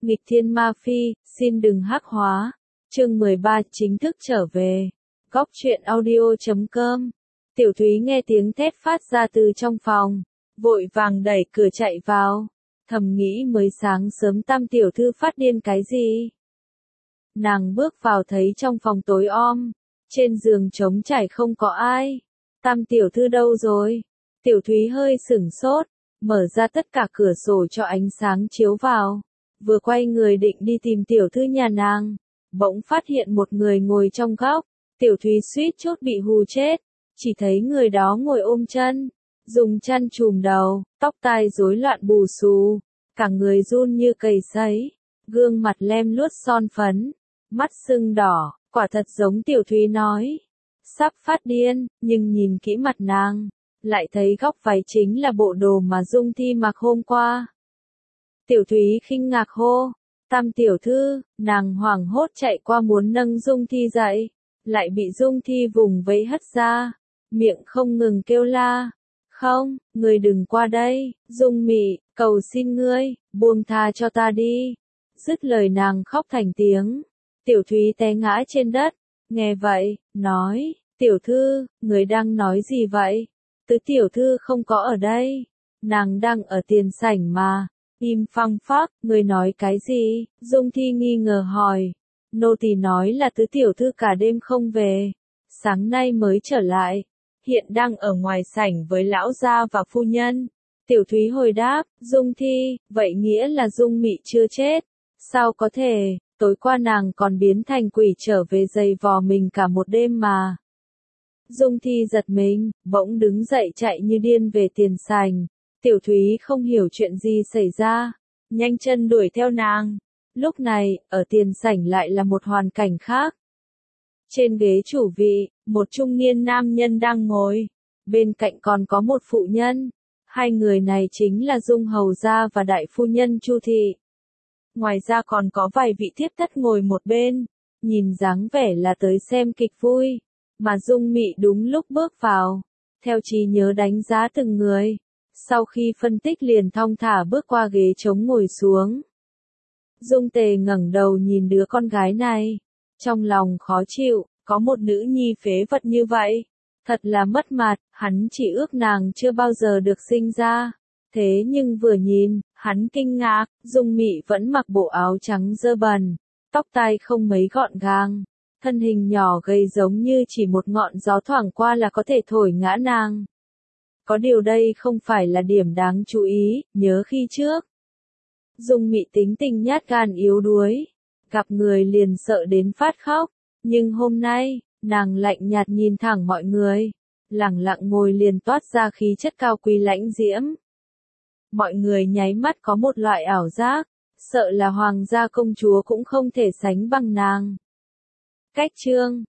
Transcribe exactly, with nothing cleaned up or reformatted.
Nghịch thiên ma phi, xin đừng hắc hóa. Chương mười ba chính thức trở về. Góc truyện audio chấm com. Tiểu Thúy nghe tiếng thét phát ra từ trong phòng, vội vàng đẩy cửa chạy vào, thầm nghĩ mới sáng sớm Tam tiểu thư phát điên cái gì. Nàng bước vào thấy trong phòng tối om, trên giường trống trải không có ai. Tam tiểu thư đâu rồi? Tiểu Thúy hơi sửng sốt, mở ra tất cả cửa sổ cho ánh sáng chiếu vào, vừa quay người định đi tìm tiểu thư nhà nàng, bỗng phát hiện một người ngồi trong góc. Tiểu Thúy suýt chút bị hù chết, chỉ thấy người đó ngồi ôm chân, dùng chăn trùm đầu, tóc tai rối loạn bù xù, cả người run như cầy sấy, gương mặt lem luốt son phấn, mắt sưng đỏ, quả thật giống Tiểu Thúy nói. Sắp phát điên, nhưng nhìn kỹ mặt nàng, lại thấy góc váy chính là bộ đồ mà Dung Thi mặc hôm qua. Tiểu Thúy khinh ngạc hô, Tam tiểu thư, nàng hoảng hốt chạy qua muốn nâng Dung Thi dậy, lại bị Dung Thi vùng vẫy hất ra, miệng không ngừng kêu la. Không, người đừng qua đây, Dung Mị, cầu xin ngươi, buông tha cho ta đi. Dứt lời nàng khóc thành tiếng. Tiểu Thúy té ngã trên đất, nghe vậy, nói, tiểu thư, người đang nói gì vậy? Tứ tiểu thư không có ở đây, nàng đang ở tiền sảnh mà. Im phăng phắc, người nói cái gì? Dung Thi nghi ngờ hỏi. Nô tỳ nói là tứ tiểu thư cả đêm không về, sáng nay mới trở lại, hiện đang ở ngoài sảnh với lão gia và phu nhân. Tiểu Thúy hồi đáp, Dung Thi, vậy nghĩa là Dung Mị chưa chết? Sao có thể, tối qua nàng còn biến thành quỷ trở về giày vò mình cả một đêm mà. Dung Thi giật mình, bỗng đứng dậy chạy như điên về tiền sảnh. Tiểu Thúy không hiểu chuyện gì xảy ra, nhanh chân đuổi theo nàng. Lúc này, ở tiền sảnh lại là một hoàn cảnh khác. Trên ghế chủ vị, một trung niên nam nhân đang ngồi, bên cạnh còn có một phụ nhân. Hai người này chính là Dung hầu gia và đại phu nhân Chu thị. Ngoài ra còn có vài vị thiếp thất ngồi một bên, nhìn dáng vẻ là tới xem kịch vui, mà Dung Mị đúng lúc bước vào, theo trí nhớ đánh giá từng người. Sau khi phân tích liền thong thả bước qua ghế trống ngồi xuống. Dung Tề ngẩng đầu nhìn đứa con gái này, trong lòng khó chịu, có một nữ nhi phế vật như vậy, thật là mất mặt, hắn chỉ ước nàng chưa bao giờ được sinh ra. Thế nhưng vừa nhìn, hắn kinh ngạc, Dung Mị vẫn mặc bộ áo trắng dơ bẩn, tóc tai không mấy gọn gàng, thân hình nhỏ gầy giống như chỉ một ngọn gió thoảng qua là có thể thổi ngã nàng. Có điều đây không phải là điểm đáng chú ý, nhớ khi trước. Dung Mị tính tình nhát gan yếu đuối, gặp người liền sợ đến phát khóc, nhưng hôm nay, nàng lạnh nhạt nhìn thẳng mọi người, lẳng lặng ngồi liền toát ra khí chất cao quý lãnh diễm. Mọi người nháy mắt có một loại ảo giác, sợ là hoàng gia công chúa cũng không thể sánh bằng nàng. Cách chương